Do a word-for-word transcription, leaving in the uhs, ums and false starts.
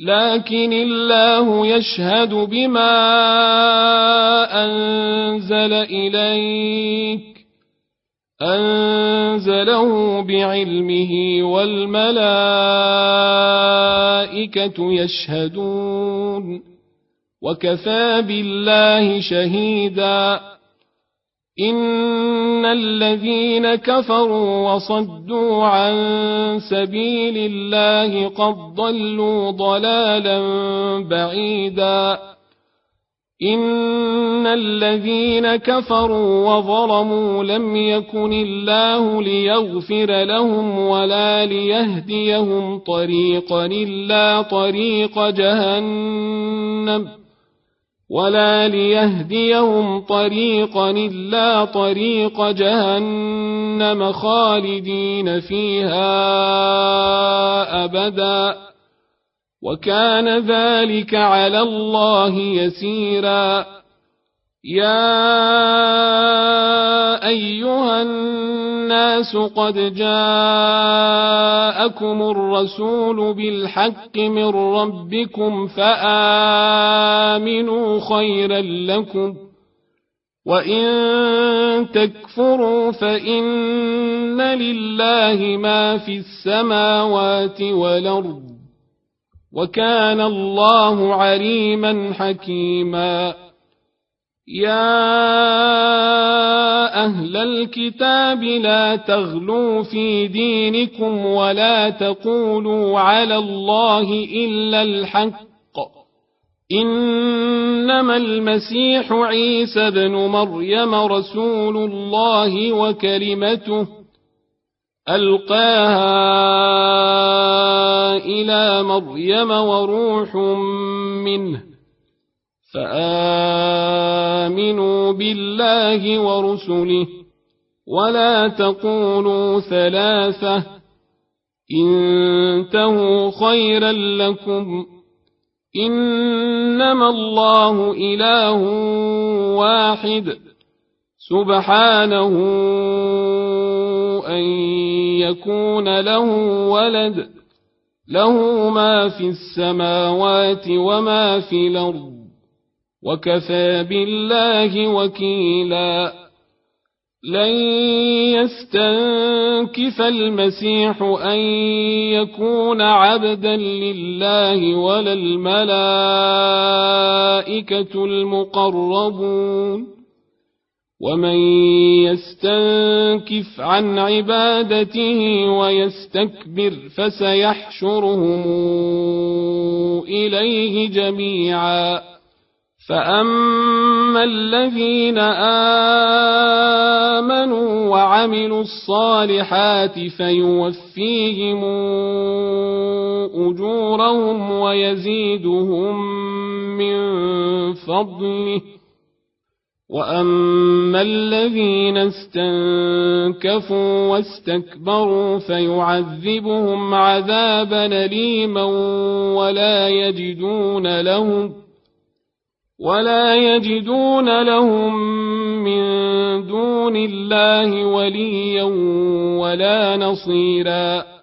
لكن الله يشهد بما أنزل إليك أنزله بعلمه والملائكة يشهدون وكفى بالله شهيدا إن الذين كفروا وصدوا عن سبيل الله قد ضلوا ضلالا بعيدا إن الذين كفروا وظلموا لم يكن الله ليغفر لهم ولا ليهديهم طريقا إلا طريق جهنم ولا ليهديهم طريقا إلا طريق جهنم خالدين فيها أبدا وكان ذلك على الله يسيرا يا أيها الناس قد جاءكم الرسول بالحق من ربكم فآمنوا خيرا لكم وإن تكفروا فإن لله ما في السماوات والأرض وكان الله عليما حكيما يا أهل الكتاب لا تغلوا في دينكم ولا تقولوا على الله إلا الحق إنما المسيح عيسى ابن مريم رسول الله وكلمته ألقاها إلى مريم وروح منه فآمنوا بالله ورسله ولا تقولوا ثلاثة انتهوا خيرا لكم إنما الله إله واحد سبحانه أن يكون له ولد له ما في السماوات وما في الأرض وكفى بالله وكيلا لن يستنكف المسيح أن يكون عبدا لله ولا الملائكة المقربون ومن يستنكف عن عبادته ويستكبر فسيحشرهم إليه جميعا فأما الذين آمنوا وعملوا الصالحات فيوفيهم أجورهم ويزيدهم من فضله وأما الذين استنكفوا واستكبروا فيعذبهم عذابا أليما ولا يجدون لهم ولا يجدون لهم من دون الله وليا ولا نصيرا